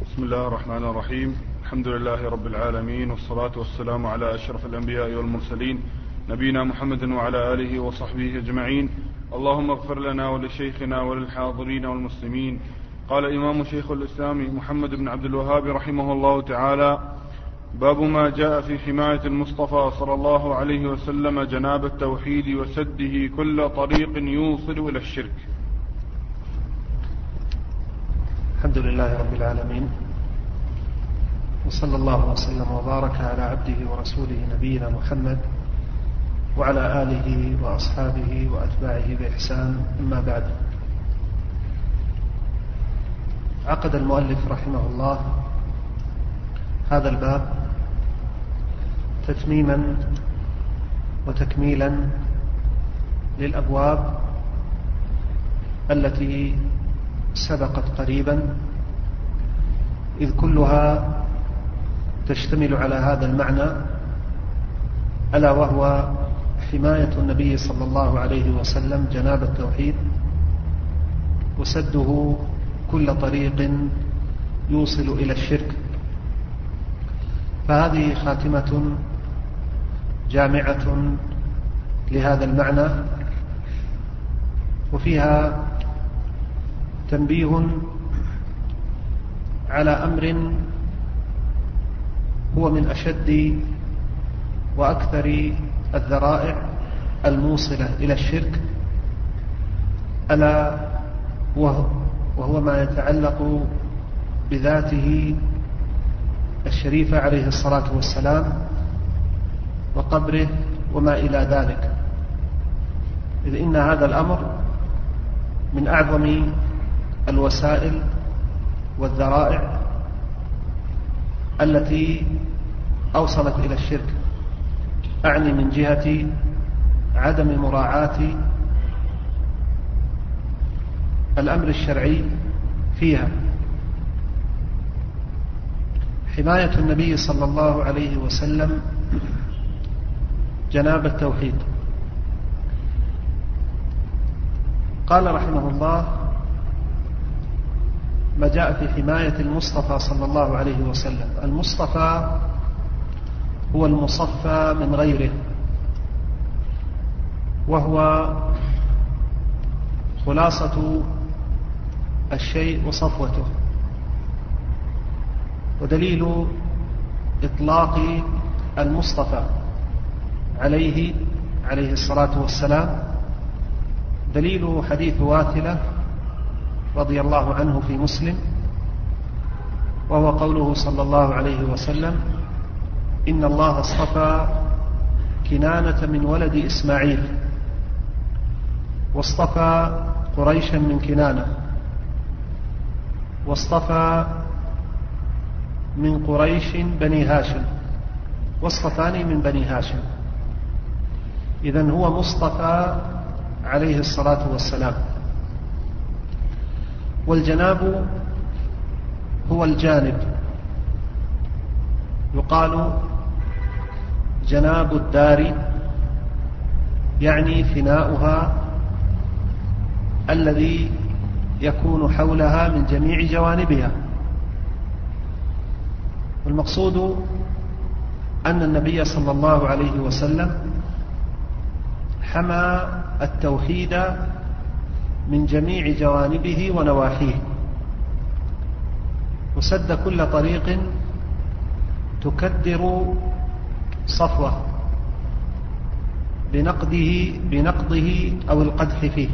بسم الله الرحمن الرحيم. الحمد لله رب العالمين، والصلاة والسلام على أشرف الأنبياء والمرسلين نبينا محمد وعلى آله وصحبه أجمعين. اللهم اغفر لنا ولشيخنا وللحاضرين والمسلمين. قال الإمام شيخ الإسلام محمد بن عبد الوهاب رحمه الله تعالى: باب ما جاء في حماية المصطفى صلى الله عليه وسلم جناب التوحيد وسده كل طريق يوصل إلى الشرك. الحمد لله رب العالمين، وصلى الله وسلم وبارك على عبده ورسوله نبينا محمد وعلى آله وأصحابه وأتباعه بإحسان. أما بعد، عقد المؤلف رحمه الله هذا الباب تتميما وتكميلا للأبواب التي سبقت قريبا، إذ كلها تشتمل على هذا المعنى، ألا وهو حماية النبي صلى الله عليه وسلم جناب التوحيد وسده كل طريق يوصل إلى الشرك. فهذه خاتمة جامعة لهذا المعنى، وفيها تنبيه على أمر هو من أشد وأكثر الذرائع الموصلة إلى الشرك، ألا وهو ما يتعلق بذاته الشريفة عليه الصلاة والسلام وقبره وما إلى ذلك، إذ إن هذا الأمر من أعظم الوسائل والذرائع التي أوصلت إلى الشرك، أعني من جهة عدم مراعاة الأمر الشرعي فيها. حماية النبي صلى الله عليه وسلم جناب التوحيد. قال رحمه الله: ما جاء في حماية المصطفى صلى الله عليه وسلم. المصطفى هو المصفى من غيره، وهو خلاصة الشيء وصفوته. ودليل إطلاق المصطفى عليه الصلاة والسلام دليل حديث واثلة رضي الله عنه في مسلم، وهو قوله صلى الله عليه وسلم: إن الله اصطفى كنانة من ولد إسماعيل، واصطفى قريشا من كنانة، واصطفى من قريش بني هاشم، واصطفاني من بني هاشم. إذن هو مصطفى عليه الصلاة والسلام. والجناب هو الجانب، يقال جناب الدار، يعني فناؤها الذي يكون حولها من جميع جوانبها. والمقصود أن النبي صلى الله عليه وسلم حمى التوحيد من جميع جوانبه ونواحيه، وسد كل طريق تكدر صفوه بنقضه أو القدح فيه.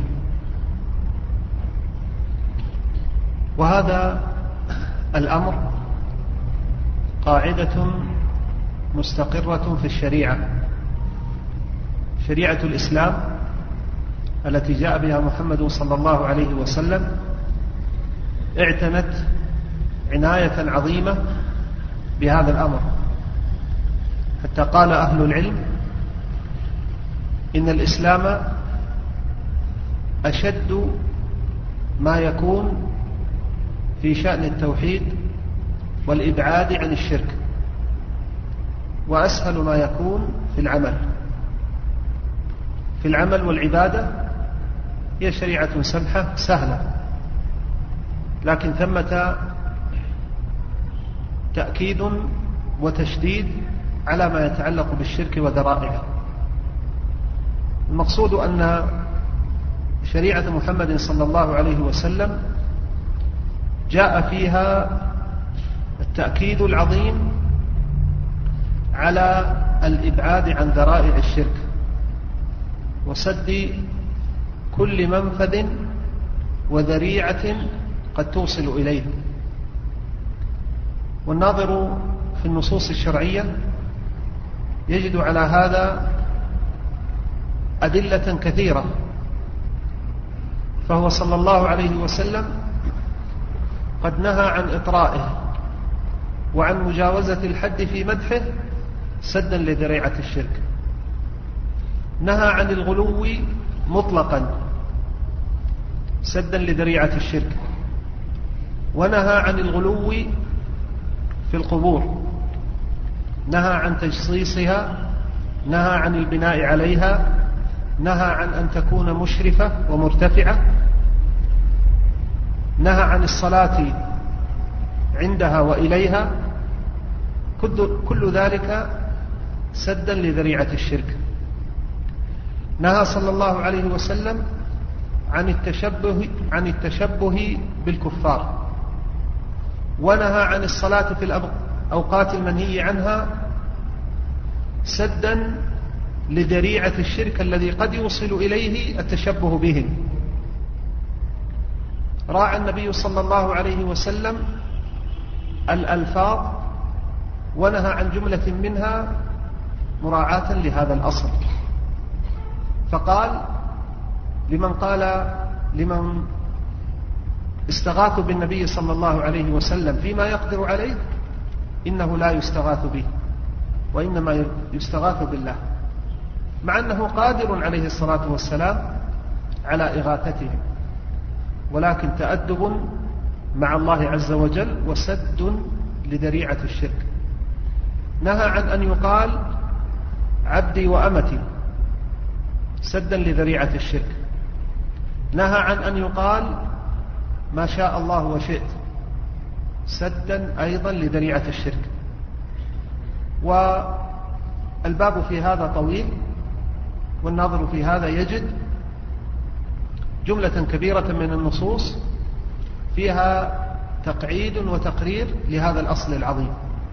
وهذا الأمر قاعدة مستقرة في الشريعة، شريعة الإسلام التي جاء بها محمد صلى الله عليه وسلم اعتنت عناية عظيمة بهذا الأمر، حتى قال أهل العلم إن الإسلام أشد ما يكون في شأن التوحيد والإبعاد عن الشرك، وأسهل ما يكون في العمل والعبادة. هي شريعة سمحة سهلة، لكن ثمة تأكيد وتشديد على ما يتعلق بالشرك وذرائعه. المقصود أن شريعة محمد صلى الله عليه وسلم جاء فيها التأكيد العظيم على الإبعاد عن ذرائع الشرك وسد كل منفذ وذريعة قد توصل إليه. والناظر في النصوص الشرعية يجد على هذا أدلة كثيرة، فهو صلى الله عليه وسلم قد نهى عن إطرائه وعن مجاوزة الحد في مدحه سدا لذريعة الشرك، نهى عن الغلو مطلقا سدا لذريعة الشرك، ونهى عن الغلو في القبور، نهى عن تجصيصها، نهى عن البناء عليها، نهى عن أن تكون مشرفة ومرتفعة، نهى عن الصلاة عندها وإليها، كل ذلك سدا لذريعة الشرك. نهى صلى الله عليه وسلم عن التشبه بالكفار، ونهى عن الصلاة في الأوقات المنهي عنها سدا لذريعة الشرك الذي قد يوصل إليه التشبه بهم. راعى النبي صلى الله عليه وسلم الألفاظ ونهى عن جملة منها مراعاة لهذا الأصل، فقال لمن استغاثوا بالنبي صلى الله عليه وسلم فيما يقدر عليه إنه لا يستغاث به وإنما يستغاث بالله، مع أنه قادر عليه الصلاة والسلام على إغاثتهم، ولكن تأدب مع الله عز وجل وسد لذريعة الشرك. نهى عن أن يقال عبدي وأمتي سدا لذريعة الشرك، نهى عن أن يقال ما شاء الله وشئت سدا أيضا لذريعة الشرك. والباب في هذا طويل، والناظر في هذا يجد جملة كبيرة من النصوص فيها تقعيد وتقرير لهذا الأصل العظيم.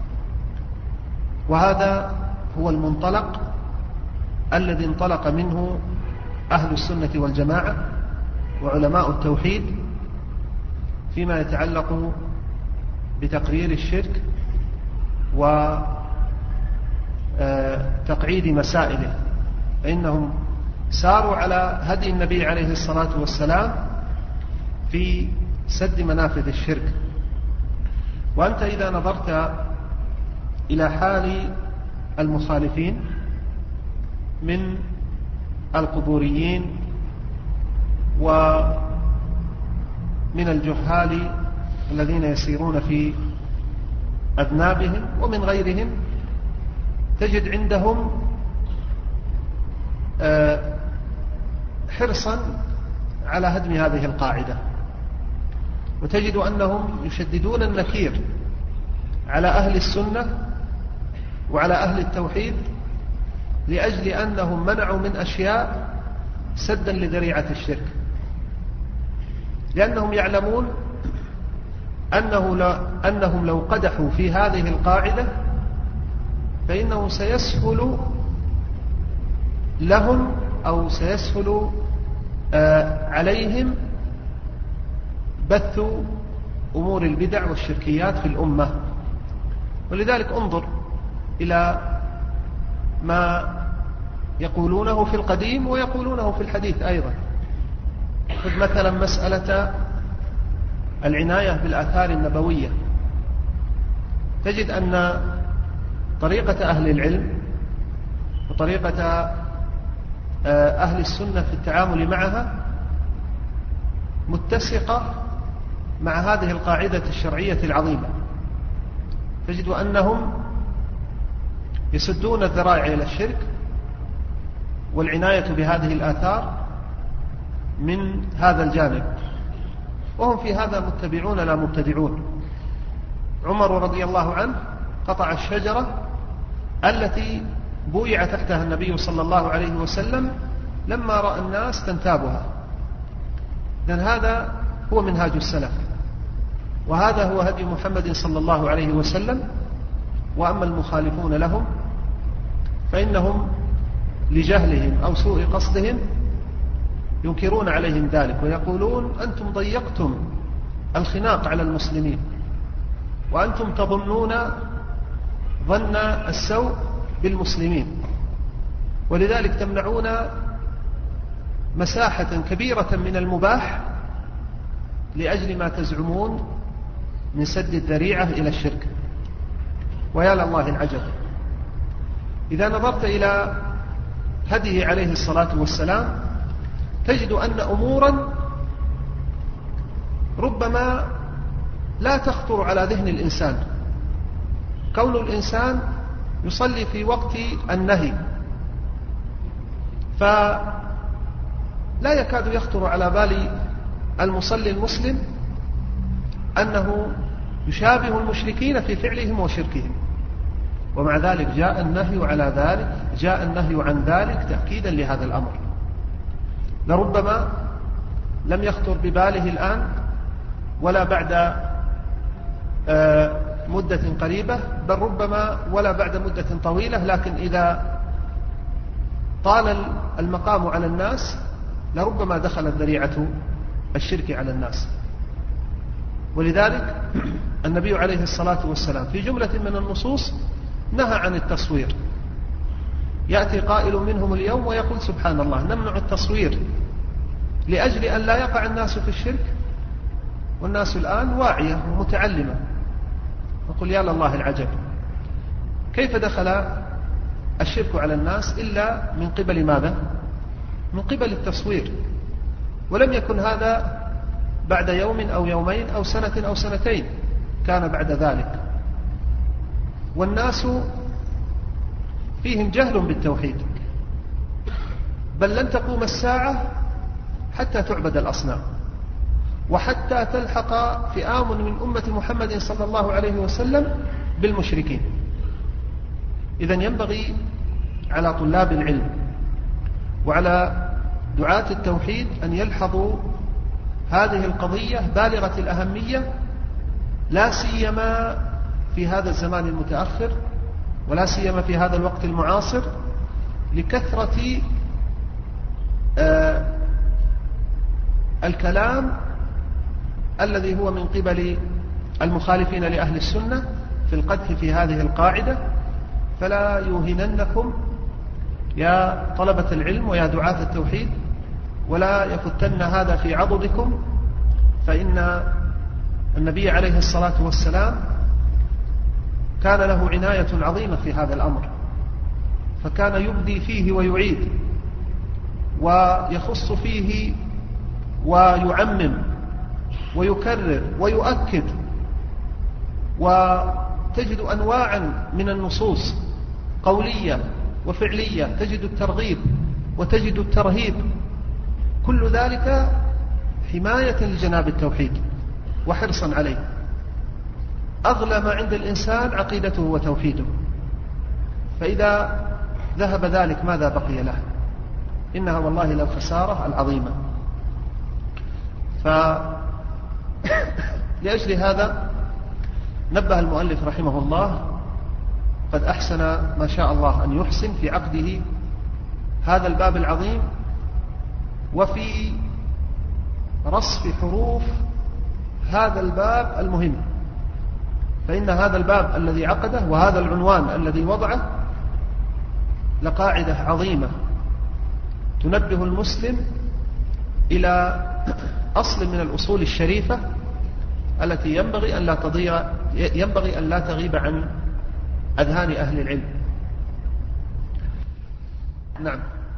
وهذا هو المنطلق الذي انطلق منه أهل السنة والجماعة وعلماء التوحيد فيما يتعلق بتقرير الشرك وتقعيد مسائله، فإنهم ساروا على هدي النبي عليه الصلاة والسلام في سد منافذ الشرك. وأنت إذا نظرت إلى حال المخالفين من القبوريين ومن الجهال الذين يسيرون في أذنابهم ومن غيرهم، تجد عندهم حرصا على هدم هذه القاعدة، وتجد أنهم يشددون النكير على أهل السنة وعلى أهل التوحيد لأجل أنهم منعوا من أشياء سدا لذريعة الشرك، لأنهم يعلمون أنهم لو قدحوا في هذه القاعدة فإنه سيسهل لهم أو سيسهل عليهم بث أمور البدع والشركيات في الأمة. ولذلك انظر إلى ما يقولونه في القديم ويقولونه في الحديث أيضا. خذ مثلا مسألة العناية بالآثار النبوية، تجد أن طريقة أهل العلم وطريقة أهل السنة في التعامل معها متسقة مع هذه القاعدة الشرعية العظيمة. تجد أنهم يسدون الذرائع إلى الشرك والعناية بهذه الآثار من هذا الجانب، وهم في هذا متبعون لا مبتدعون. عمر رضي الله عنه قطع الشجرة التي بويع تحتها النبي صلى الله عليه وسلم لما رأى الناس تنتابها. إذن هذا هو منهاج السلف، وهذا هو هدي محمد صلى الله عليه وسلم. وأما المخالفون لهم فإنهم لجهلهم أو سوء قصدهم ينكرون عليهم ذلك ويقولون أنتم ضيقتم الخناق على المسلمين، وأنتم تظنون ظن السوء بالمسلمين، ولذلك تمنعون مساحة كبيرة من المباح لأجل ما تزعمون من سد الذريعة إلى الشرك. ويا لله العجب، إذا نظرت إلى هديه عليه الصلاة والسلام تجد أن أمورا ربما لا تخطر على ذهن الإنسان، كون الإنسان يصلي في وقت النهي فلا يكاد يخطر على بال المصلي المسلم أنه يشابه المشركين في فعلهم وشركهم، ومع ذلك جاء النهي على ذلك، جاء النهي عن ذلك تأكيدا لهذا الأمر. لربما لم يخطر بباله الآن ولا بعد مدة قريبة، بل ربما ولا بعد مدة طويلة، لكن إذا طال المقام على الناس لربما دخلت ذريعة الشرك على الناس. ولذلك النبي عليه الصلاة والسلام في جملة من النصوص نهى عن التصوير. يأتي قائل منهم اليوم ويقول سبحان الله نمنع التصوير لأجل أن لا يقع الناس في الشرك، والناس الآن واعية ومتعلمة. نقول يا لله العجب، كيف دخل الشرك على الناس إلا من قبل ماذا؟ من قبل التصوير، ولم يكن هذا بعد يوم أو يومين أو سنة أو سنتين، كان بعد ذلك. والناس فيهم جهل بالتوحيد، بل لن تقوم الساعة حتى تعبد الأصنام، وحتى تلحق فئام من أمة محمد صلى الله عليه وسلم بالمشركين. إذن ينبغي على طلاب العلم وعلى دعاة التوحيد أن يلحظوا هذه القضية بالغة الأهمية، لا سيما في هذا الزمان المتأخر، ولا سيما في هذا الوقت المعاصر، لكثرة الكلام الذي هو من قبل المخالفين لأهل السنة في القدح في هذه القاعدة. فلا يوهننكم يا طلبة العلم ويا دعاة التوحيد، ولا يفتن هذا في عضدكم، فإن النبي عليه الصلاة والسلام كان له عناية عظيمة في هذا الأمر، فكان يبدي فيه ويعيد ويخص فيه ويعمم ويكرر ويؤكد، وتجد أنواعا من النصوص قولية وفعلية، تجد الترغيب وتجد الترهيب، كل ذلك حماية لجناب التوحيد وحرصا عليه. أغلى ما عند الإنسان عقيدته وتوحيده، فإذا ذهب ذلك ماذا بقي له؟ إنها والله للخسارة العظيمة. لأجل هذا نبه المؤلف رحمه الله، قد أحسن ما شاء الله أن يحسن في عقده هذا الباب العظيم وفي رصف حروف هذا الباب المهم، فإن هذا الباب الذي عقده وهذا العنوان الذي وضعه لقاعدة عظيمة تنبه المسلم إلى أصل من الأصول الشريفة التي ينبغي أن لا تغيب عن أذهان أهل العلم. نعم.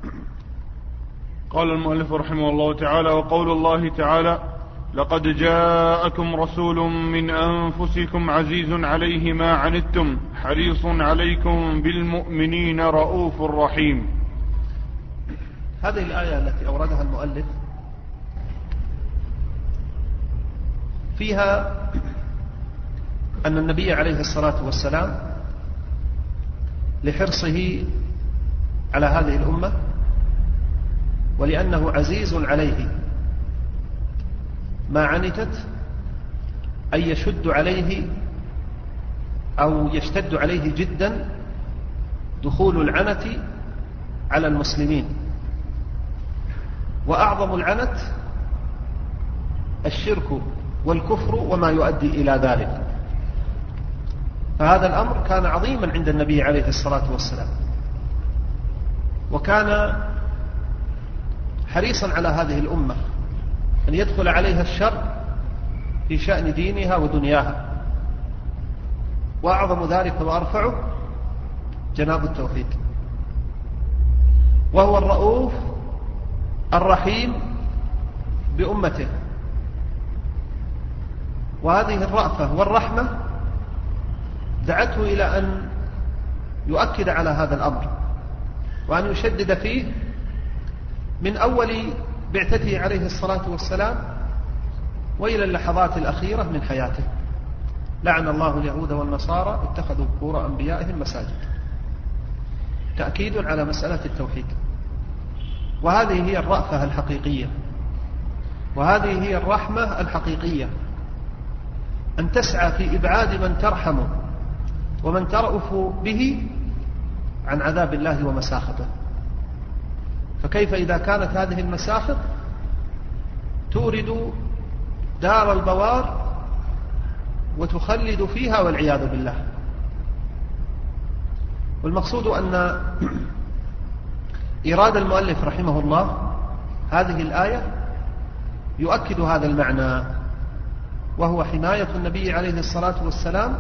قال المؤلف رحمه الله تعالى: وقول الله تعالى: لقد جاءكم رسول من أنفسكم عزيز عليه ما عنتم حريص عليكم بالمؤمنين رؤوف رحيم. هذه الآية التي أوردها المؤلف فيها أن النبي عليه الصلاة والسلام لحرصه على هذه الأمة ولأنه عزيز عليه ما عنتت أن يشد عليه أو يشتد عليه جدا دخول العنت على المسلمين. وأعظم العنت الشرك والكفر وما يؤدي إلى ذلك. فهذا الأمر كان عظيما عند النبي عليه الصلاة والسلام، وكان حريصا على هذه الأمة أن يدخل عليها الشر في شأن دينها ودنياها. وأعظم ذلك وأرفعه جناب التوحيد، وهو الرؤوف الرحيم بأمته. وهذه الرأفة والرحمة دعته إلى أن يؤكد على هذا الأمر وأن يشدد فيه من أول بعثته عليه الصلاة والسلام وإلى اللحظات الأخيرة من حياته. لعن الله اليهود والنصارى اتخذوا قبور أنبيائهم مساجد، تأكيد على مسألة التوحيد. وهذه هي الرأفة الحقيقية، وهذه هي الرحمة الحقيقية، أن تسعى في إبعاد من ترحم ومن ترأف به عن عذاب الله ومساخطه. فكيف إذا كانت هذه المساخط تورد دار البوار وتخلد فيها والعياذ بالله. والمقصود أن إيراد المؤلف رحمه الله هذه الآية يؤكد هذا المعنى، وهو حماية النبي عليه الصلاة والسلام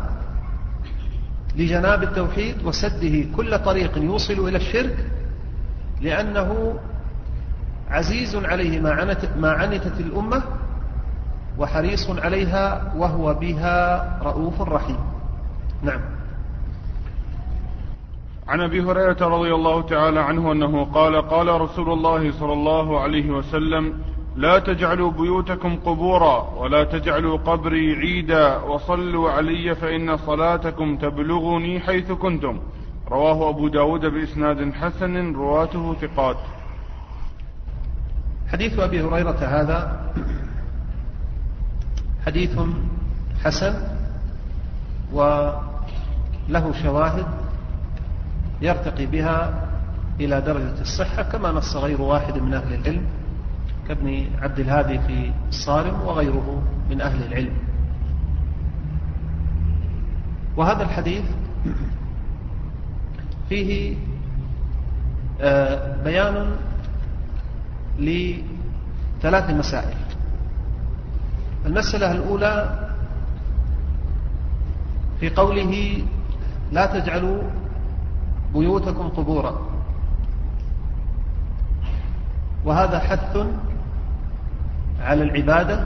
لجناب التوحيد وسده كل طريق يوصل إلى الشرك، لأنه عزيز عليه ما عنتت الأمة وحريص عليها، وهو بها رؤوف رحيم. نعم. عن أبي هريرة رضي الله تعالى عنه أنه قال: قال رسول الله صلى الله عليه وسلم: لا تجعلوا بيوتكم قبورا ولا تجعلوا قبري عيدا وصلوا علي فإن صلاتكم تبلغني حيث كنتم. رواه أبو داود بإسناد حسن، رواته ثقات. حديث أبي هريرة هذا حديث حسن وله شواهد يرتقي بها إلى درجة الصحة، كما نص غير واحد من أهل العلم كابن عبد الهادي في الصارم وغيره من أهل العلم. وهذا الحديث فيه بيان لثلاث مسائل. المسألة الأولى في قوله: لا تجعلوا بيوتكم قبورا، وهذا حث على العبادة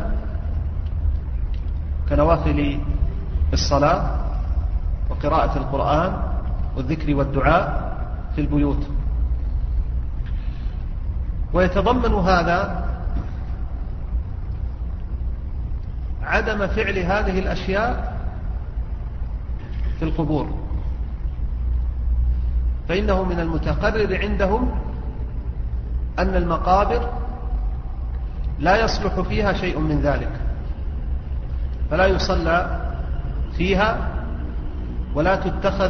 كنوافل الصلاة وقراءة القرآن والذكر والدعاء في البيوت. ويتضمن هذا عدم فعل هذه الأشياء في القبور، فإنه من المتقرر عندهم أن المقابر لا يصلح فيها شيء من ذلك، فلا يصلى فيها ولا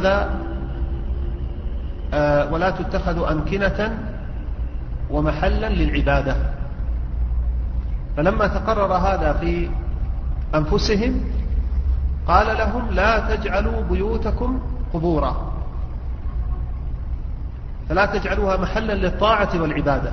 تتخذ أمكنة ومحلا للعبادة. فلما تقرر هذا في أنفسهم قال لهم: لا تجعلوا بيوتكم قبورا، فلا تجعلوها محلا للطاعة والعبادة.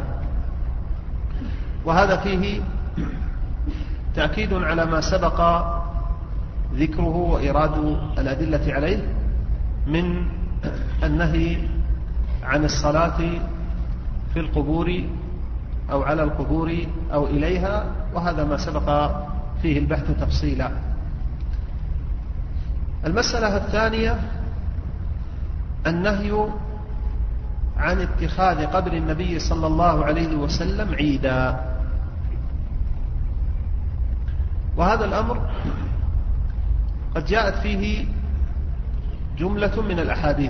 وهذا فيه تأكيد على ما سبق ذكره وإيراد الأدلة عليه من النهي عن الصلاة في القبور أو على القبور أو إليها، وهذا ما سبق فيه البحث تفصيلا. المسألة الثانية النهي عن اتخاذ قبر النبي صلى الله عليه وسلم عيدا. وهذا الأمر قد جاءت فيه جملة من الأحاديث.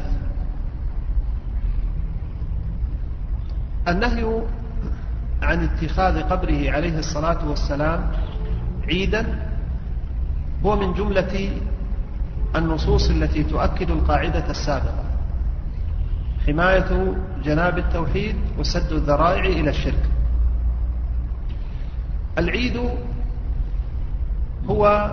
النهي عن اتخاذ قبره عليه الصلاة والسلام عيدا هو من جملة النصوص التي تؤكد القاعدة السابقة: حماية جناب التوحيد وسد الذرائع إلى الشرك. العيد هو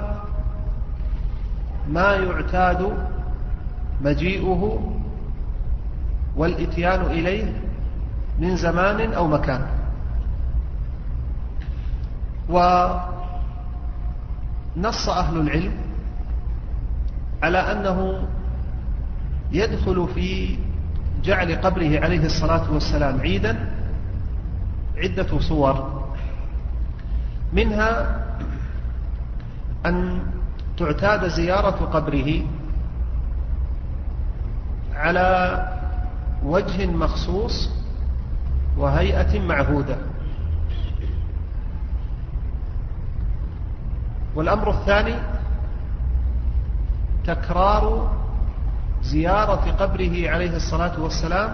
ما يعتاد مجيئه والإتيان إليه من زمان أو مكان. ونص أهل العلم على أنه يدخل في جعل قبره عليه الصلاة والسلام عيدا عدة صور، منها أن تعتاد زيارة قبره على وجه مخصوص وهيئة معهودة. والأمر الثاني تكرار زيارة قبره عليه الصلاة والسلام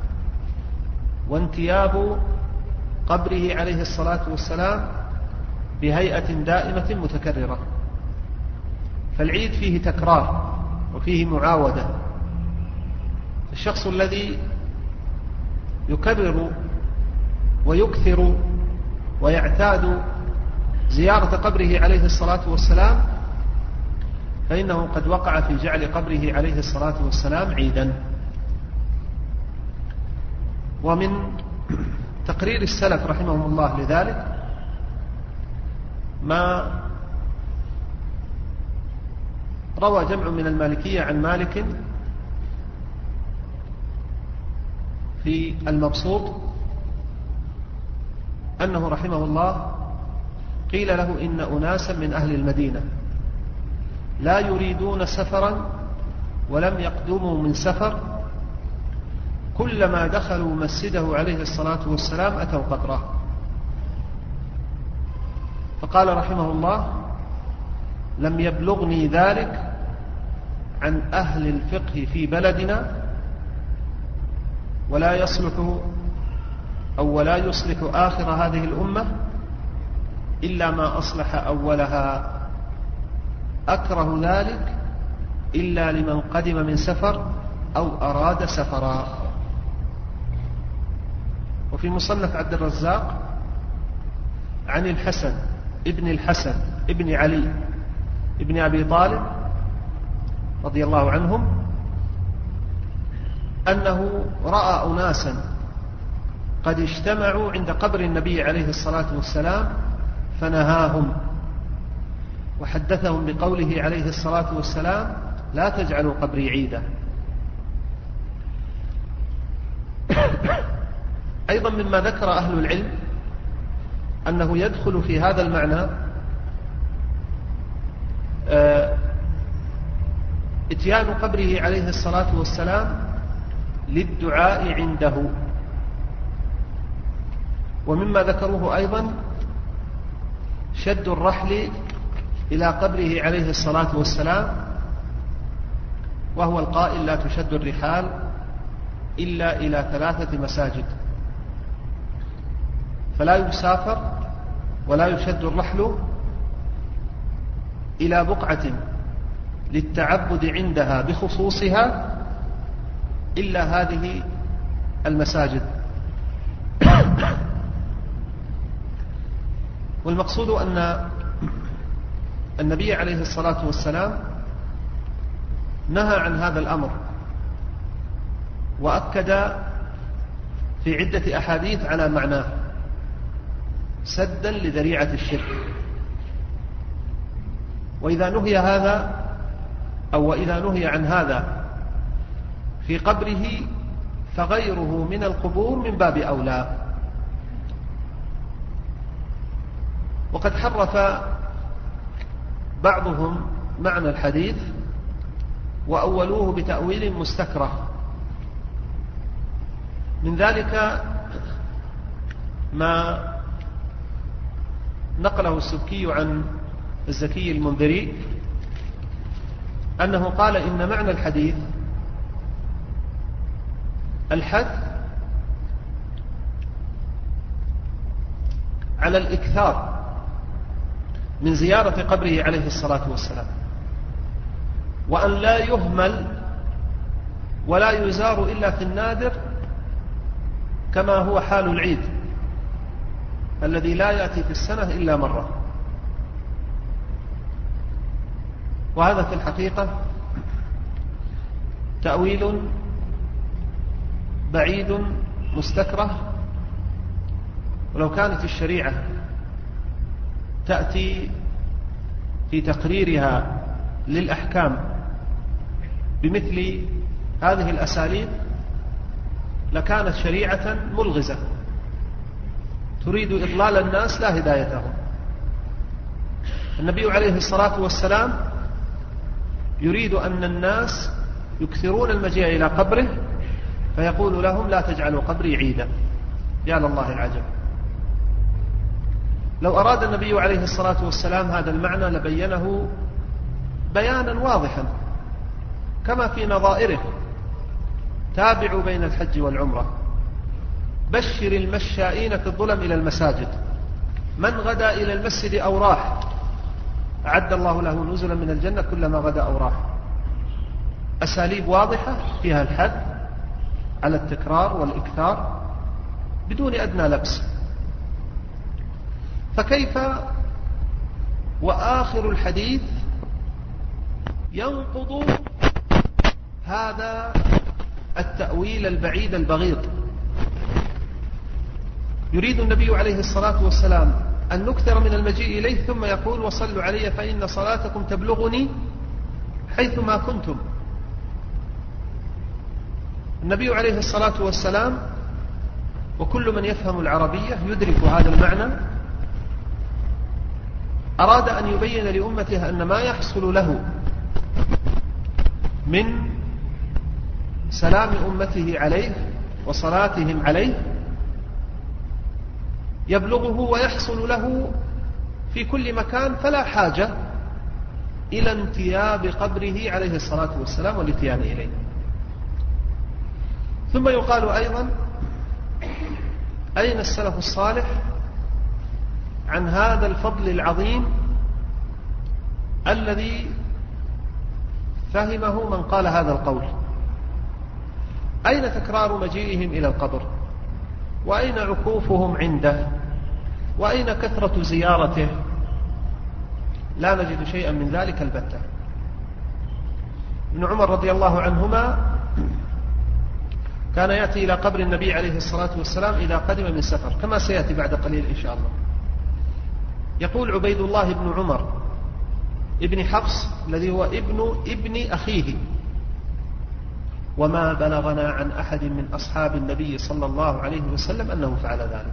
وانتياب قبره عليه الصلاة والسلام بهيئة دائمة متكررة. فالعيد فيه تكرار وفيه معاودة. الشخص الذي يكرر ويكثر ويعتاد زيارة قبره عليه الصلاة والسلام فإنه قد وقع في جعل قبره عليه الصلاة والسلام عيدا. ومن تقرير السلف رحمهم الله لذلك ما روى جمع من المالكية عن مالك في المبسوط أنه رحمه الله قيل له إن أناسا من أهل المدينة لا يريدون سفرا ولم يقدموا من سفر، كلما دخلوا مسجده عليه الصلاة والسلام أتوا قبره. فقال رحمه الله: لم يبلغني ذلك عن أهل الفقه في بلدنا، ولا يصلح أو ولا يصلح آخر هذه الأمة إلا ما أصلح أولها. أكره ذلك إلا لمن قدم من سفر أو أراد سفرا. وفي مصنف عبد الرزاق عن الحسن ابن علي ابن أبي طالب رضي الله عنهم أنه رأى أناسا قد اجتمعوا عند قبر النبي عليه الصلاة والسلام فنهاهم وحدثهم بقوله عليه الصلاة والسلام: لا تجعلوا قبري عيدا. أيضا مما ذكر أهل العلم أنه يدخل في هذا المعنى اتيان قبره عليه الصلاة والسلام للدعاء عنده. ومما ذكروه أيضا شد الرحل إلى قبره عليه الصلاة والسلام، وهو القائل: لا تشد الرحال إلا إلى 3 مساجد. فلا يسافر ولا يشد الرحل إلى بقعة للتعبد عندها بخصوصها إلا هذه المساجد. والمقصود أن النبي عليه الصلاة والسلام نهى عن هذا الأمر، وأكد في عدة أحاديث على معناه سدا لذريعة الشرك. وإذا نهي هذا أو إذا نهي عن هذا في قبره فغيره من القبور من باب أولى. وقد حرف بعضهم معنى الحديث وأولوه بتأويل مستكره. من ذلك ما نقله السبكي عن الزكي المنذري أنه قال إن معنى الحديث الحث على الإكثار من زيارة قبره عليه الصلاة والسلام، وأن لا يهمل ولا يزار إلا في النادر، كما هو حال العيد الذي لا يأتي في السنة إلا مرة. وهذا في الحقيقة تأويل بعيد مستكره، ولو كانت الشريعة تأتي في تقريرها للأحكام بمثل هذه الأساليب لكانت شريعة ملغزة تريد إضلال الناس لا هدايتهم. النبي عليه الصلاة والسلام يريد أن الناس يكثرون المجيء إلى قبره، فيقول لهم لا تجعلوا قبري عيدا. يا لله العجب، لو أراد النبي عليه الصلاة والسلام هذا المعنى لبينه بيانا واضحا كما في نظائره: تابعوا بين الحج والعمرة، بشر المشائين في الظلم إلى المساجد، من غدا إلى المسجد أو راح أعد الله له نزلا من الجنة كلما غدا أو راح. أساليب واضحة فيها الحث على التكرار والإكثار بدون أدنى لبس. فكيف وآخر الحديث ينقض هذا التأويل البعيد البغيض؟ يريد النبي عليه الصلاة والسلام أن نكثر من المجيء إليه، ثم يقول: وصلوا علي فإن صلاتكم تبلغني حيثما كنتم. النبي عليه الصلاة والسلام وكل من يفهم العربية يدرك هذا المعنى أراد أن يبين لأمته أن ما يحصل له من سلام أمته عليه وصلاتهم عليه يبلغه ويحصل له في كل مكان، فلا حاجة إلى انتياب قبره عليه الصلاة والسلام والاتيان إليه. ثم يقال أيضا: أين السلف الصالح عن هذا الفضل العظيم الذي فهمه من قال هذا القول؟ أين تكرار مجيئهم إلى القبر؟ وأين عكوفهم عنده؟ وأين كثرة زيارته؟ لا نجد شيئا من ذلك البتة. ابن عمر رضي الله عنهما كان يأتي إلى قبر النبي عليه الصلاة والسلام إذا قدم من سفر، كما سيأتي بعد قليل إن شاء الله. يقول عبيد الله بن عمر ابن حفص الذي هو ابن أخيه: وما بلغنا عن أحد من أصحاب النبي صلى الله عليه وسلم أنه فعل ذلك.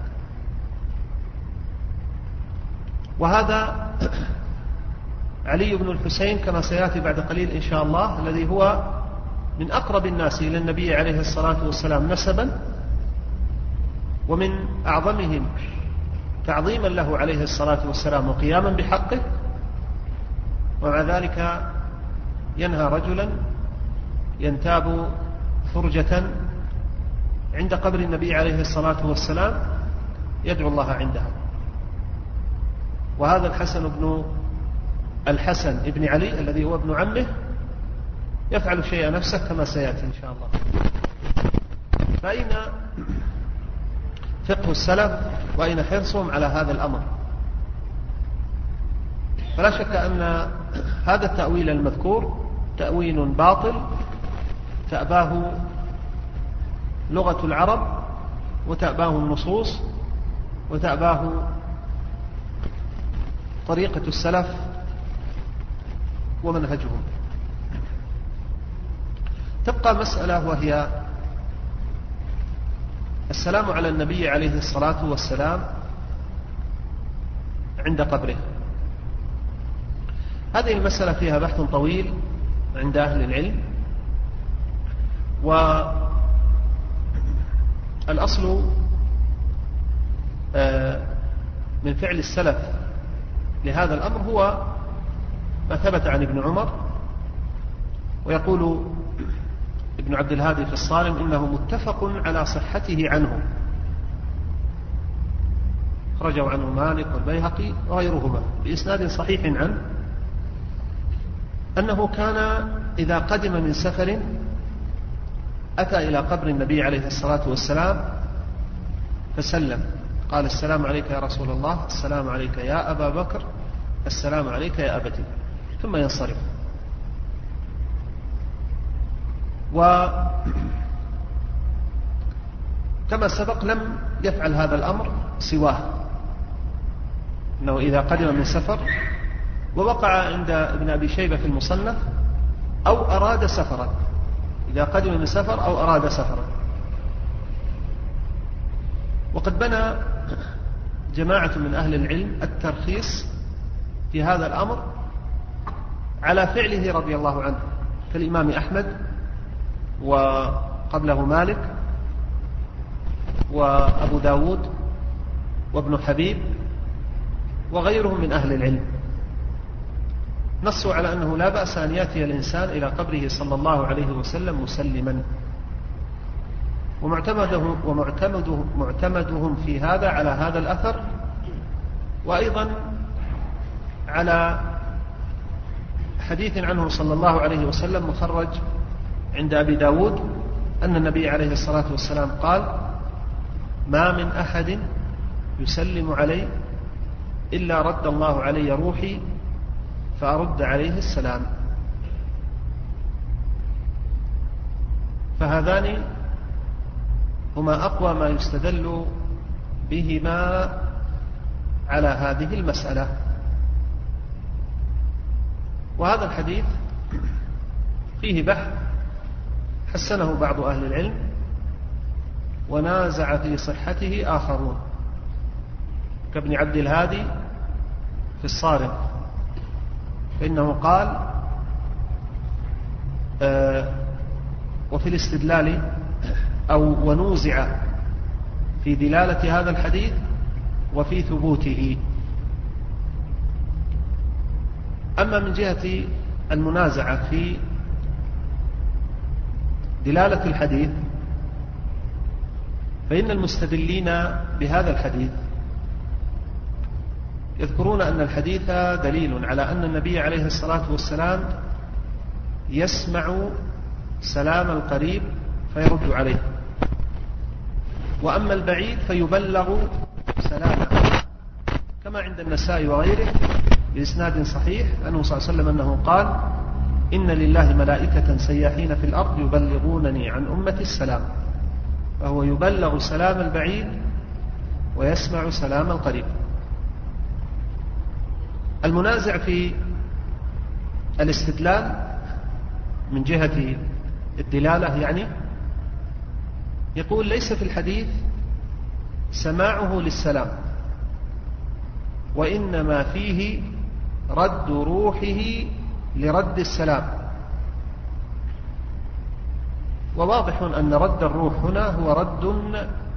وهذا علي بن الحسين كما سيأتي بعد قليل إن شاء الله، الذي هو من أقرب الناس إلى النبي عليه الصلاة والسلام نسبا، ومن أعظمهم تعظيما له عليه الصلاة والسلام وقياما بحقه، ومع ذلك ينهى رجلا ينتاب فرجة عند قبر النبي عليه الصلاة والسلام يدعو الله عندها. وهذا الحسن ابن علي الذي هو ابن عمه يفعل شيء نفسه كما سيأتي إن شاء الله. فأين فقه السلف وأين حرصهم على هذا الأمر؟ فلا شك أن هذا التأويل المذكور تأويل باطل تأباه لغة العرب وتأباه النصوص وتأباه طريقة السلف ومنهجهم. تبقى مسألة وهي السلام على النبي عليه الصلاة والسلام عند قبره. هذه المسألة فيها بحث طويل عند أهل العلم، والأصل من فعل السلف لهذا الأمر هو ما ثبت عن ابن عمر ويقول ابن عبد الهادي في الصارم إنه متفق على صحته عنه، خرجوا عنه مالك والبيهقي وغيرهما بإسناد صحيح عنه، أنه كان إذا قدم من سفر أتى إلى قبر النبي عليه الصلاة والسلام فسلم، قال: السلام عليك يا رسول الله، السلام عليك يا أبا بكر، السلام عليك يا أبتي، ثم ينصرف. وكما سبق لم يفعل هذا الأمر سواه، أنه إذا قدم من سفر، ووقع عند ابن أبي شيبة في المصنف: أو أراد سفرا، إذا قدم من سفر أو أراد سفرا. وقد بنى جماعة من أهل العلم الترخيص في هذا الأمر على فعله رضي الله عنه، كالإمام أحمد وقبله مالك وأبو داود وابن حبيب وغيرهم من أهل العلم، نصوا على أنه لا بأس أن يأتي الإنسان إلى قبره صلى الله عليه وسلم مسلما. ومعتمدهم في هذا على هذا الأثر، وأيضا على حديث عنه صلى الله عليه وسلم مخرج عند أبي داود أن النبي عليه الصلاة والسلام قال: ما من أحد يسلم علي إلا رد الله علي روحي فأرد عليه السلام. فهذان هما أقوى ما يستدل بهما على هذه المسألة. وهذا الحديث فيه بحث حسنه بعض أهل العلم ونازع في صحته آخرون، كابن عبد الهادي في الصارم، فإنه قال: وفي الاستدلال أو ونوزع في دلالة هذا الحديث وفي ثبوته. أما من جهة المنازعة في دلالة الحديث، فإن المستدلين بهذا الحديث يذكرون أن الحديث دليل على أن النبي عليه الصلاة والسلام يسمع سلام القريب فيرد عليه، وأما البعيد فيبلغ سلامه، كما عند النسائي وغيره بإسناد صحيح أنه صلى الله عليه وسلم أنه قال: إن لله ملائكة سياحين في الأرض يبلغونني عن أمتي السلام، فهو يبلغ سلام البعيد ويسمع سلام القريب. المنازع في الاستدلال من جهة الدلالة يعني يقول: ليس في الحديث سماعه للسلام، وإنما فيه رد روحه لرد السلام. وواضح أن رد الروح هنا هو رد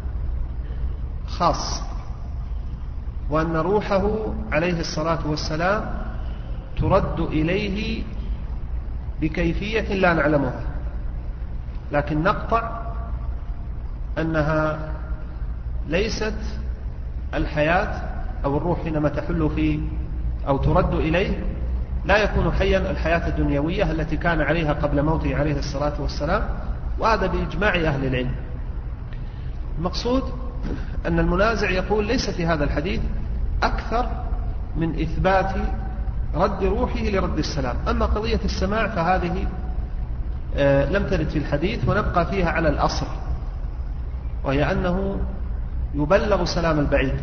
خاص، وأن روحه عليه الصلاة والسلام ترد إليه بكيفية لا نعلمها، لكن نقطع أنها ليست الحياة أو الروح حينما تحل فيه أو ترد إليه لا يكون حيا الحياة الدنيوية التي كان عليها قبل موته عليه الصلاة والسلام، وهذا بإجماع أهل العلم. المقصود أن المنازع يقول: ليس في هذا الحديث أكثر من إثبات رد روحه لرد السلام. أما قضية السماع فهذه لم ترد في الحديث، ونبقى فيها على الأصل، وهي أنه يبلغ سلام البعيد،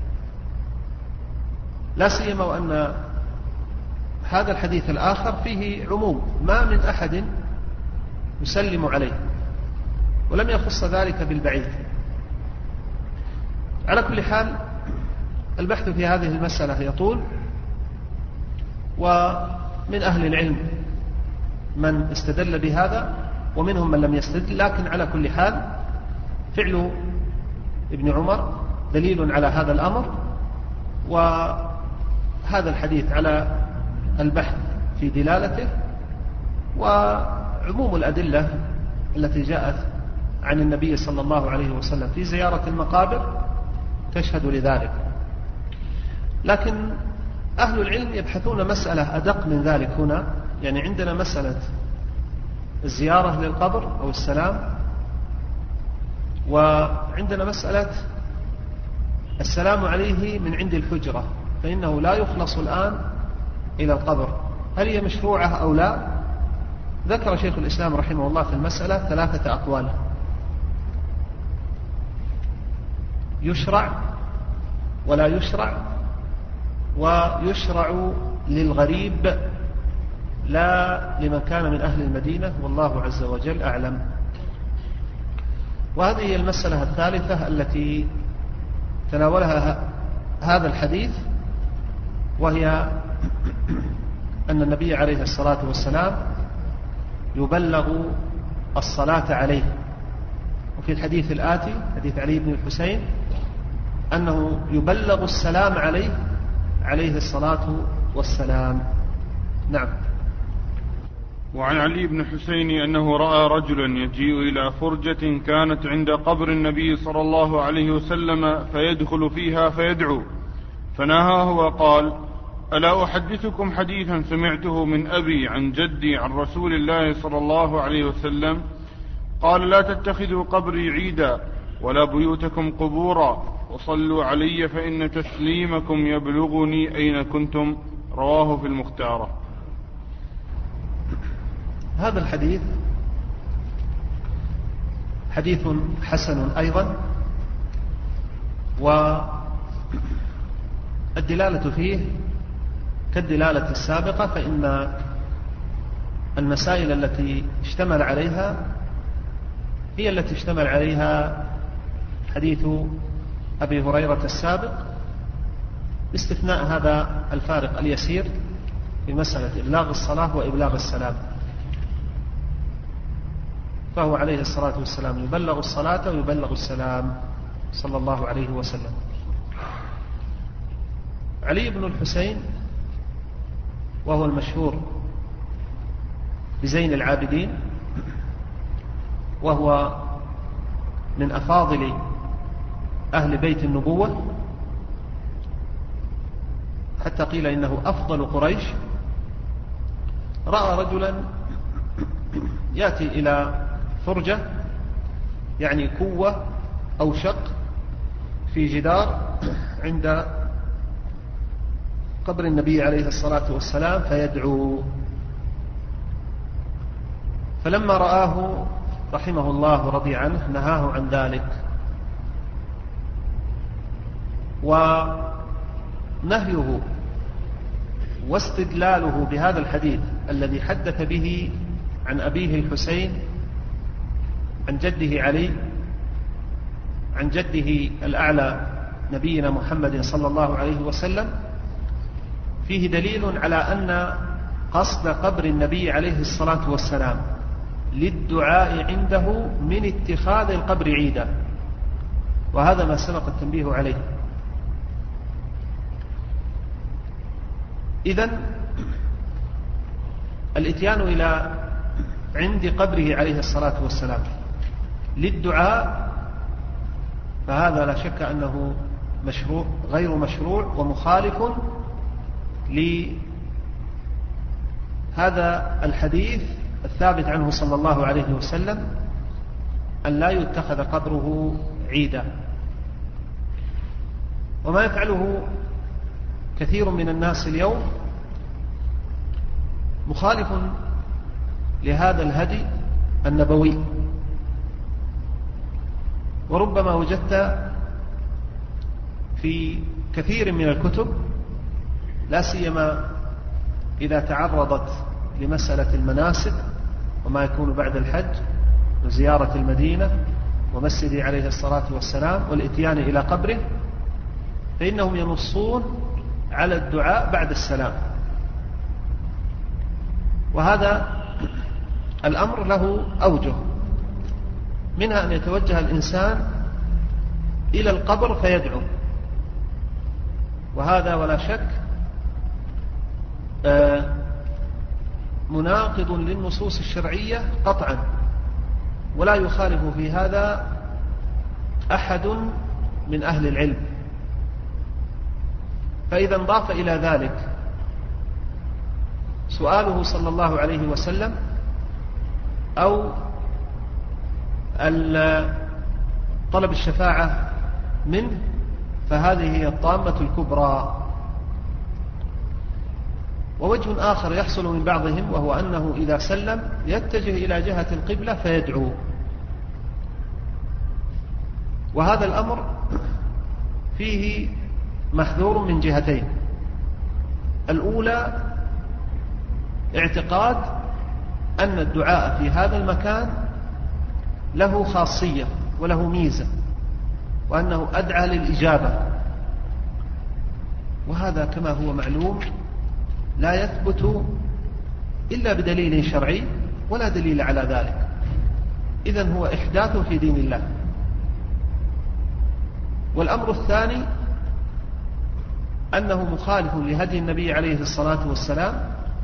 لا سيما وأن هذا الحديث الآخر فيه عموم: ما من أحد يسلم عليه، ولم يخص ذلك بالبعيد. على كل حال البحث في هذه المسألة يطول، ومن أهل العلم من استدل بهذا ومنهم من لم يستدل، لكن على كل حال فعل ابن عمر دليل على هذا الأمر، وهذا الحديث على البحث في دلالته وعموم الأدلة التي جاءت عن النبي صلى الله عليه وسلم في زيارة المقابر تشهد لذلك. لكن أهل العلم يبحثون مسألة أدق من ذلك هنا. يعني عندنا مسألة الزيارة للقبر أو السلام، وعندنا مسألة السلام عليه من عند الحجرة، فإنه لا يخلص الآن إلى القبر، هل هي مشروعة أو لا؟ ذكر شيخ الإسلام رحمه الله في المسألة 3 أقوال: يشرع ولا يشرع، ويشرع للغريب لا لمن كان من أهل المدينة، والله عز وجل أعلم. وهذه هي المسألة الثالثة التي تناولها هذا الحديث، وهي أن النبي عليه الصلاة والسلام يبلغ الصلاة عليه. وفي الحديث الآتي حديث علي بن الحسين أنه يبلغ السلام عليه الصلاة والسلام. نعم. وعن علي بن الحسين أنه رأى رجلا يجيء إلى فرجة كانت عند قبر النبي صلى الله عليه وسلم فيدخل فيها فيدعو، فنهاه وقال: ألا أحدثكم حديثا سمعته من أبي عن جدي عن رسول الله صلى الله عليه وسلم قال: لا تتخذوا قبري عيدا ولا بيوتكم قبورا، وصلوا علي فإن تسليمكم يبلغني أين كنتم. رواه في المختارة. هذا الحديث حديث حسن أيضا، والدلالة فيه كالدلالة السابقة، فإن المسائل التي اشتمل عليها هي التي اشتمل عليها حديث أبي هريرة السابق، باستثناء هذا الفارق اليسير في مسألة إبلاغ الصلاة وإبلاغ السلام، فهو عليه الصلاة والسلام يبلغ الصلاة ويبلغ السلام صلى الله عليه وسلم. علي بن الحسين وهو المشهور بزين العابدين، وهو من أفاضل أهل بيت النبوة، حتى قيل إنه أفضل قريش، رأى رجلا يأتي إلى فرجة، يعني كوة أو شق في جدار عند قبر النبي عليه الصلاة والسلام فيدعو. فلما رآه رحمه الله رضي عنه نهاه عن ذلك. ونهيه واستدلاله بهذا الحديث الذي حدث به عن أبيه الحسين عن جده علي عن جده الأعلى نبينا محمد صلى الله عليه وسلم فيه دليل على أن قصد قبر النبي عليه الصلاة والسلام للدعاء عنده من اتخاذ القبر عيدا، وهذا ما سبق التنبيه عليه. إذن الاتيان إلى عند قبره عليه الصلاة والسلام للدعاء فهذا لا شك أنه مشروع غير مشروع ومخالف لهذا الحديث الثابت عنه صلى الله عليه وسلم أن لا يتخذ قبره عيدا. وما يفعله كثير من الناس اليوم مخالف لهذا الهدي النبوي. وربما وجدت في كثير من الكتب، لا سيما إذا تعرضت لمسألة المناسك وما يكون بعد الحج وزيارة المدينة ومسجده عليه الصلاة والسلام والإتيان إلى قبره، فإنهم ينصون على الدعاء بعد السلام. وهذا الأمر له أوجه، منها أن يتوجه الإنسان إلى القبر فيدعو، وهذا ولا شك مناقض للنصوص الشرعية قطعا، ولا يخالف في هذا أحد من أهل العلم. فإذا انضاف إلى ذلك سؤاله صلى الله عليه وسلم أو طلب الشفاعة منه، فهذه هي الطامة الكبرى. ووجه آخر يحصل من بعضهم، وهو أنه إذا سلم يتجه إلى جهة القبلة فيدعو، وهذا الأمر فيه محذور من جهتين. الأولى اعتقاد أن الدعاء في هذا المكان له خاصية وله ميزة، وأنه أدعى للإجابة، وهذا كما هو معلوم لا يثبت إلا بدليل شرعي ولا دليل على ذلك. إذن هو إحداث في دين الله. والأمر الثاني أنه مخالف لهدي النبي عليه الصلاة والسلام،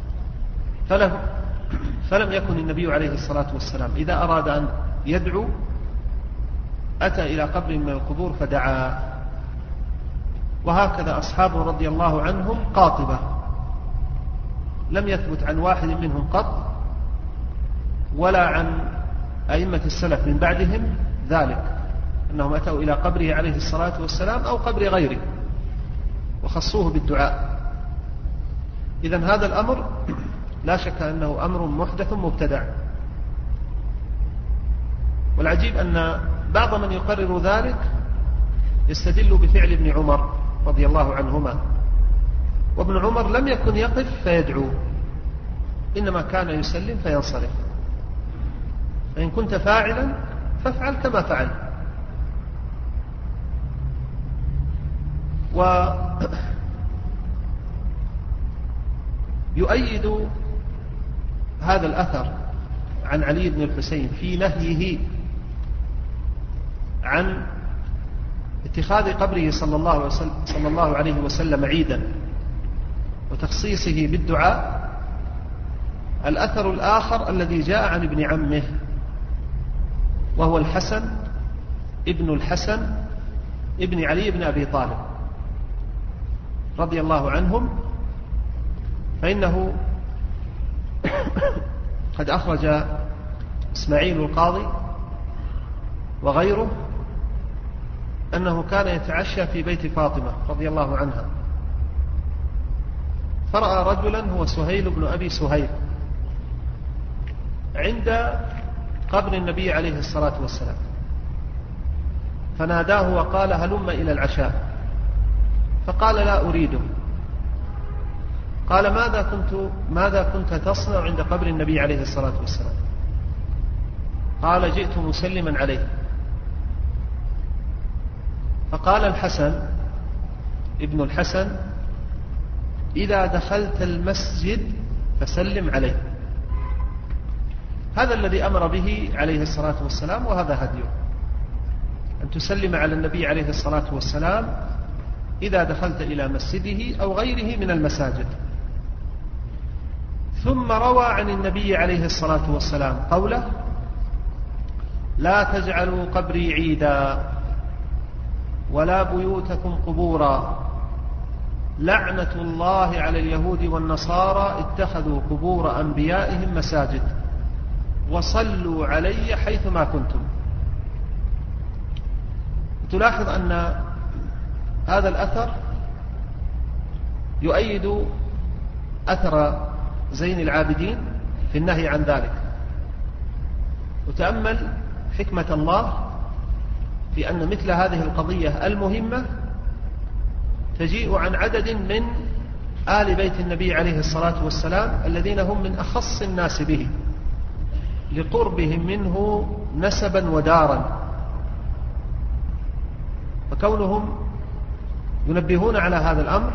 فلم يكن النبي عليه الصلاة والسلام إذا أراد أن يدعو أتى إلى قبر من القبور فدعا، وهكذا أصحابه رضي الله عنهم قاطبة، لم يثبت عن واحد منهم قط ولا عن أئمة السلف من بعدهم ذلك، أنهم أتوا إلى قبره عليه الصلاة والسلام أو قبر غيره وخصوه بالدعاء. إذن هذا الأمر لا شك أنه أمر محدث مبتدع. والعجيب أن بعض من يقرر ذلك يستدل بفعل ابن عمر رضي الله عنهما، وابن عمر لم يكن يقف فيدعو، إنما كان يسلم فينصرف. فإن كنت فاعلا فافعل كما فعل. ويؤيد هذا الأثر عن علي بن الحسين في نهيه عن اتخاذ قبره صلى الله عليه وسلم عيدا وتخصيصه بالدعاء الأثر الآخر الذي جاء عن ابن عمه، وهو الحسن ابن علي بن أبي طالب رضي الله عنهم، فإنه قد أخرج إسماعيل القاضي وغيره أنه كان يتعشى في بيت فاطمة رضي الله عنها، فرأى رجلا هو سهيل بن أبي سهيل عند قبر النبي عليه الصلاة والسلام، فناداه وقال: هلم إلى العشاء. فقال: لا أريده. قال: ماذا كنت تصنع عند قبر النبي عليه الصلاة والسلام؟ قال: جئت مسلما عليه. فقال الحسن ابن الحسن: إذا دخلت المسجد فسلم عليه. هذا الذي أمر به عليه الصلاة والسلام، وهذا هديه، أن تسلم على النبي عليه الصلاة والسلام إذا دخلت إلى مسجده أو غيره من المساجد. ثم روى عن النبي عليه الصلاة والسلام قوله: لا تجعلوا قبري عيدا ولا بيوتكم قبورا، لعنة الله على اليهود والنصارى اتخذوا قبور أنبيائهم مساجد وصلوا علي حيثما كنتم. تلاحظ أن هذا الأثر يؤيد أثر زين العابدين في النهي عن ذلك. وتأمل حكمة الله في أن مثل هذه القضية المهمة تجيء عن عدد من آل بيت النبي عليه الصلاة والسلام الذين هم من أخص الناس به لقربهم منه نسبا ودارا، فكونهم ينبهون على هذا الأمر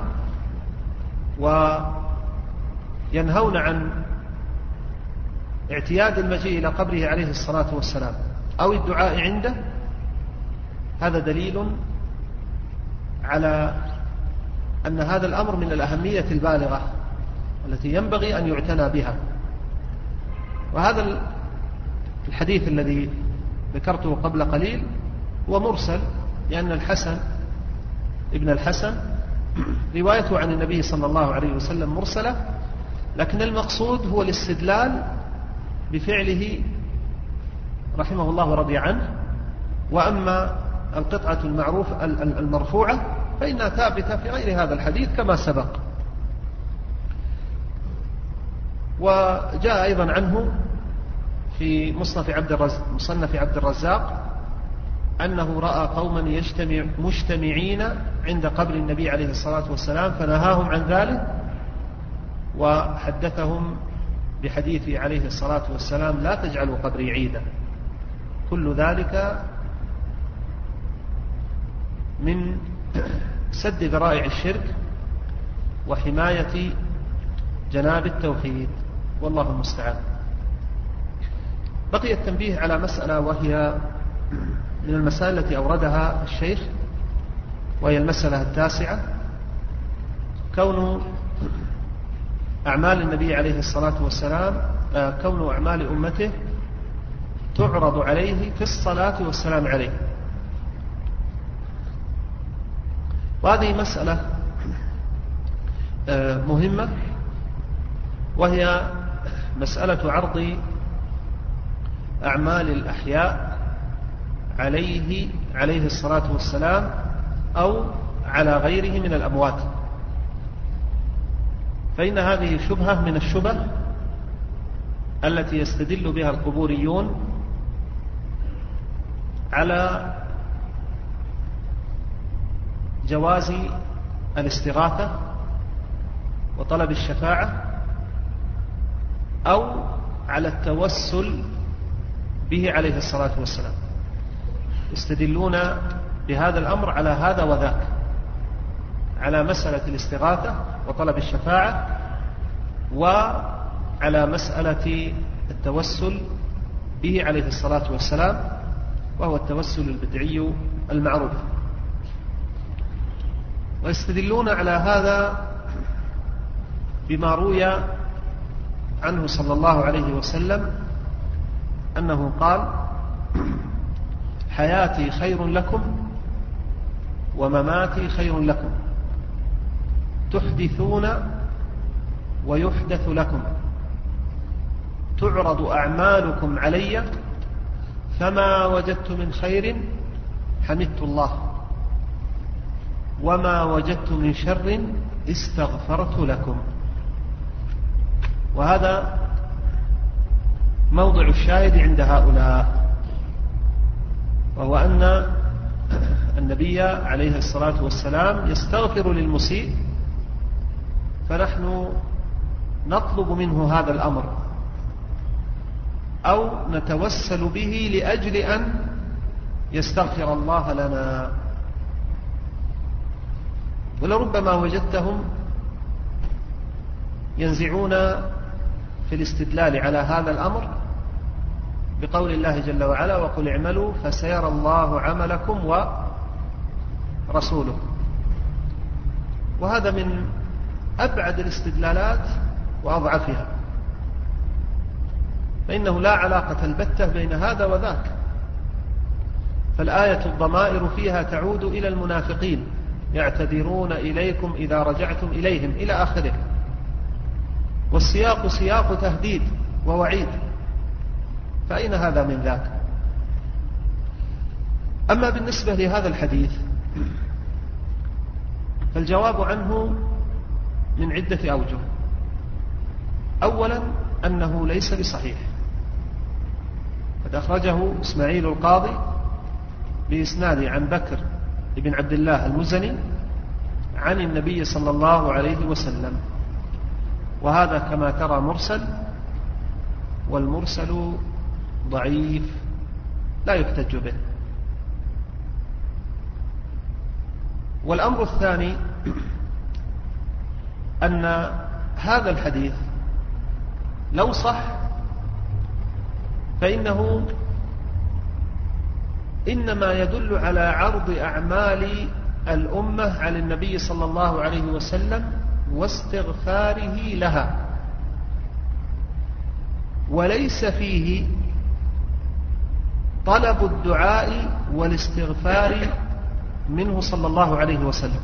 وينهون عن اعتياد المجيء إلى قبره عليه الصلاة والسلام أو الدعاء عنده، هذا دليل على أن هذا الأمر من الأهمية البالغة التي ينبغي أن يعتنى بها. وهذا الحديث الذي ذكرته قبل قليل هو مرسل، لأن الحسن ابن الحسن روايته عن النبي صلى الله عليه وسلم مرسلة، لكن المقصود هو الاستدلال بفعله رحمه الله ورضي عنه. وأما القطعة المرفوعة فإنها ثابتة في غير هذا الحديث كما سبق. وجاء أيضا عنه في مصنف عبد الرزاق أنه رأى قوما مجتمعين عند قبر النبي عليه الصلاة والسلام فنهاهم عن ذلك، وحدثهم بحديث عليه الصلاة والسلام: لا تجعلوا قبري عيدا. كل ذلك من سد ذرائع الشرك وحماية جناب التوحيد، والله المستعان. بقي التنبيه على مسألة وهي من المسائل التي أوردها الشيخ، وهي المسألة 9: كون أعمال النبي عليه الصلاة والسلام كون أعمال أمته تعرض عليه في الصلاة والسلام عليه. وهذه مسألة مهمة، وهي مسألة عرض أعمال الأحياء عليه الصلاة والسلام أو على غيره من الأموات. فإن هذه شبهة من الشبه التي يستدل بها القبوريون على جواز الاستغاثة وطلب الشفاعة، أو على التوسل به عليه الصلاة والسلام. يستدلون بهذا الأمر على هذا وذاك، على مسألة الاستغاثة وطلب الشفاعة، وعلى مسألة التوسل به عليه الصلاة والسلام، وهو التوسل البدعي المعروف. ويستدلون على هذا بما روي عنه صلى الله عليه وسلم أنه قال: حياتي خير لكم ومماتي خير لكم، تحدثون ويحدث لكم، تعرض أعمالكم علي، فما وجدت من خير حمدت الله، وما وجدت من شر استغفرت لكم. وهذا موضع الشاهد عند هؤلاء، وهو أن النبي عليه الصلاة والسلام يستغفر للمسيء، فنحن نطلب منه هذا الأمر، أو نتوسل به لأجل أن يستغفر الله لنا. ولربما وجدتهم ينزعون في الاستدلال على هذا الأمر بقول الله جل وعلا: وقل اعملوا فسيرى الله عملكم ورسوله. وهذا من أبعد الاستدلالات وأضعفها، فإنه لا علاقة البتة بين هذا وذاك. فالآية الضمائر فيها تعود إلى المنافقين: يعتذرون إليكم إذا رجعتم إليهم، إلى آخره. والسياق سياق تهديد ووعيد، فأين هذا من ذاك؟ أما بالنسبة لهذا الحديث فالجواب عنه من عدة أوجه. أولا أنه ليس بصحيح، قد أخرجه إسماعيل القاضي بإسناد عن بكر بن عبد الله المزني عن النبي صلى الله عليه وسلم، وهذا كما ترى مرسل، والمرسل ضعيف لا يحتج به. والأمر الثاني أن هذا الحديث لو صح فإنه إنما يدل على عرض أعمال الأمة على النبي صلى الله عليه وسلم واستغفاره لها، وليس فيه طلب الدعاء والاستغفار منه صلى الله عليه وسلم.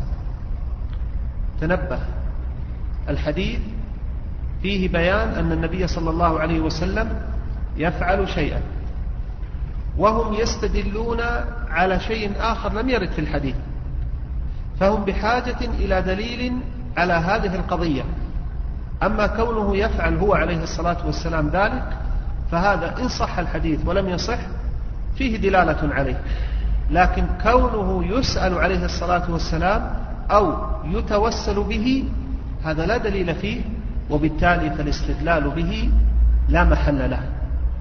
تنبه، الحديث فيه بيان أن النبي صلى الله عليه وسلم يفعل شيئا، وهم يستدلون على شيء آخر لم يرد في الحديث، فهم بحاجة إلى دليل على هذه القضية. أما كونه يفعل هو عليه الصلاة والسلام ذلك، فهذا إن صح الحديث ولم يصح فيه دلالة عليه، لكن كونه يسأل عليه الصلاة والسلام أو يتوسل به هذا لا دليل فيه، وبالتالي فالاستدلال به لا محل له.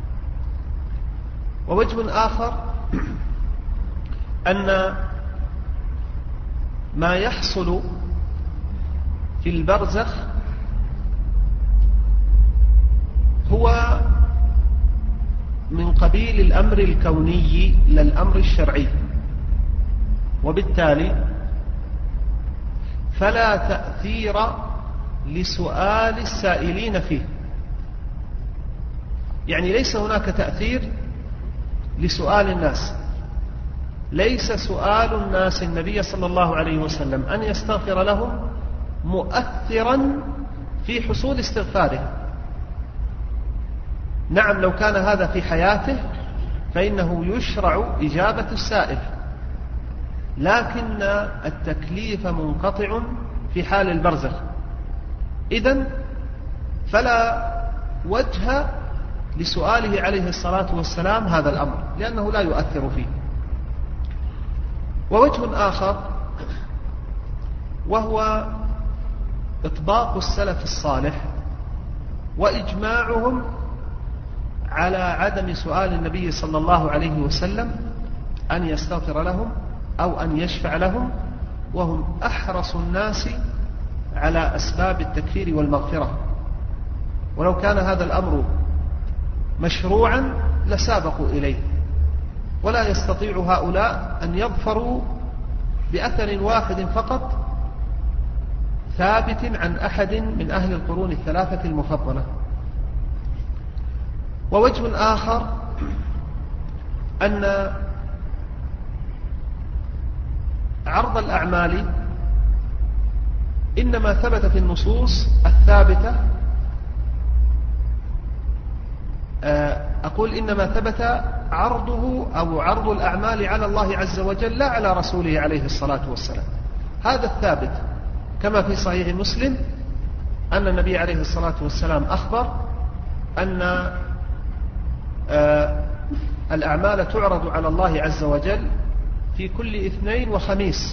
ووجه آخر أن ما يحصل في البرزخ هو من قبيل الأمر الكوني لا الأمر الشرعي، وبالتالي فلا تأثير لسؤال السائلين فيه. يعني ليس هناك تأثير لسؤال الناس، ليس سؤال الناس النبي صلى الله عليه وسلم أن يستغفر لهم مؤثرا في حصول استغفاره. نعم، لو كان هذا في حياته فإنه يشرع إجابة السائل، لكن التكليف منقطع في حال البرزخ، إذن فلا وجه لسؤاله عليه الصلاة والسلام هذا الأمر، لأنه لا يؤثر فيه. ووجه آخر وهو إطباق السلف الصالح وإجماعهم على عدم سؤال النبي صلى الله عليه وسلم أن يستغفر لهم أو أن يشفع لهم، وهم أحرص الناس على أسباب التكفير والمغفرة. ولو كان هذا الأمر مشروعا لسابقوا إليه، ولا يستطيع هؤلاء أن يظفروا بأثر واحد فقط ثابت عن أحد من أهل القرون الثلاثة المفضلة. ووجه آخر أن عرض الأعمال إنما ثبت في النصوص الثابتة، أقول إنما ثبت عرضه أو عرض الأعمال على الله عز وجل لا على رسوله عليه الصلاة والسلام. هذا الثابت كما في صحيح مسلم أن النبي عليه الصلاة والسلام أخبر أن الأعمال تعرض على الله عز وجل في كل اثنين وخميس،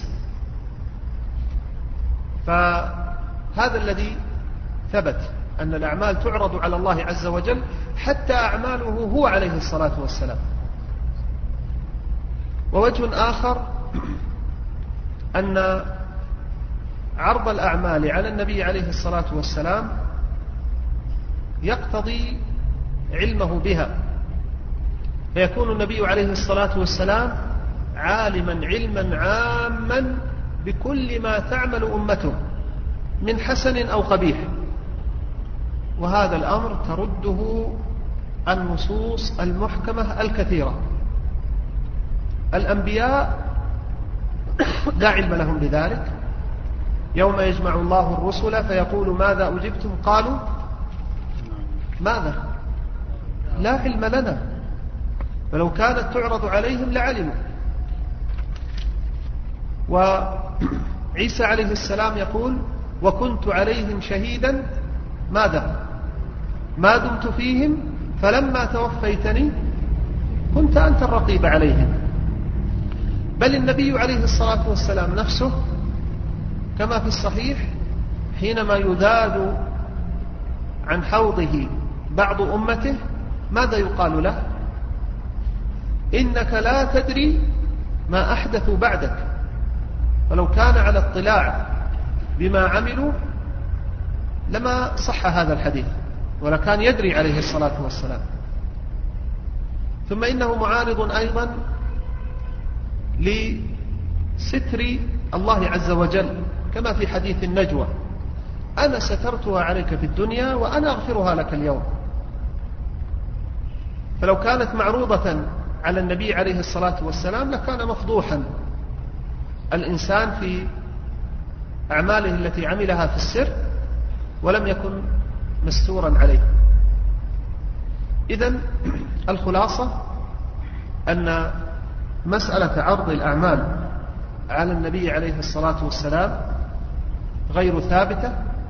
فهذا الذي ثبت أن الأعمال تعرض على الله عز وجل حتى أعماله هو عليه الصلاة والسلام. ووجه آخر أن عرض الأعمال على النبي عليه الصلاة والسلام يقتضي علمه بها، فيكون النبي عليه الصلاة والسلام عالما علما عاما بكل ما تعمل أمته من حسن أو قبيح، وهذا الأمر ترده النصوص المحكمة الكثيرة. الأنبياء لا علم لهم بذلك، يوم يجمع الله الرسل فيقول ماذا أجبتم قالوا ماذا لا علم لنا، فلو كانت تعرض عليهم لعلموا. وعيسى عليه السلام يقول وكنت عليهم شهيدا ماذا ما دمت فيهم فلما توفيتني كنت أنت الرقيب عليهم. بل النبي عليه الصلاة والسلام نفسه كما في الصحيح حينما يذاد عن حوضه بعض أمته ماذا يقال له؟ إنك لا تدري ما أحدثوا بعدك. ولو كان على اطلاع بما عملوا لما صح هذا الحديث، ولكان يدري عليه الصلاة والسلام. ثم إنه معارض أيضا لستر الله عز وجل كما في حديث النجوى: أنا سترتها عليك في الدنيا وأنا أغفرها لك اليوم. فلو كانت معروضة على النبي عليه الصلاة والسلام لكان مفضوحا الإنسان في أعماله التي عملها في السر ولم يكن مستورا عليه. إذن الخلاصة أن مسألة عرض الأعمال على النبي عليه الصلاة والسلام غير ثابتة،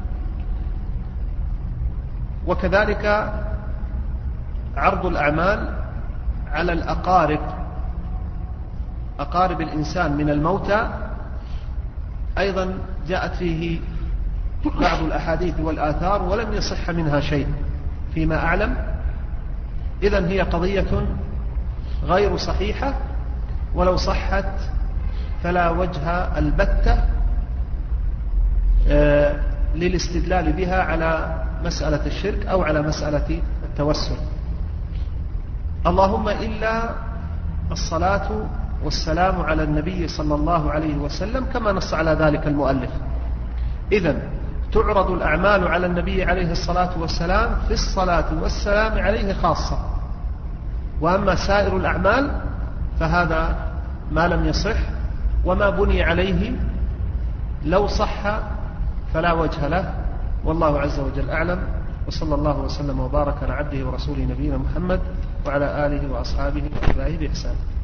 وكذلك عرض الأعمال على أقارب الإنسان من الموتى أيضا جاءت فيه بعض الأحاديث والآثار ولم يصح منها شيء فيما أعلم. إذن هي قضية غير صحيحة، ولو صحت فلا وجه البتة للاستدلال بها على مسألة الشرك أو على مسألة التوسل، اللهم إلا الصلاة والسلام على النبي صلى الله عليه وسلم كما نص على ذلك المؤلف. إذن تعرض الأعمال على النبي عليه الصلاة والسلام في الصلاة والسلام عليه خاصة، وأما سائر الأعمال فهذا ما لم يصح وما بني عليه لو صح فلا وجه له، والله عز وجل أعلم، وصلى الله وسلم وبارك على عبده ورسوله نبينا محمد وعلى آله وأصحابه وأتباعه بإحسان.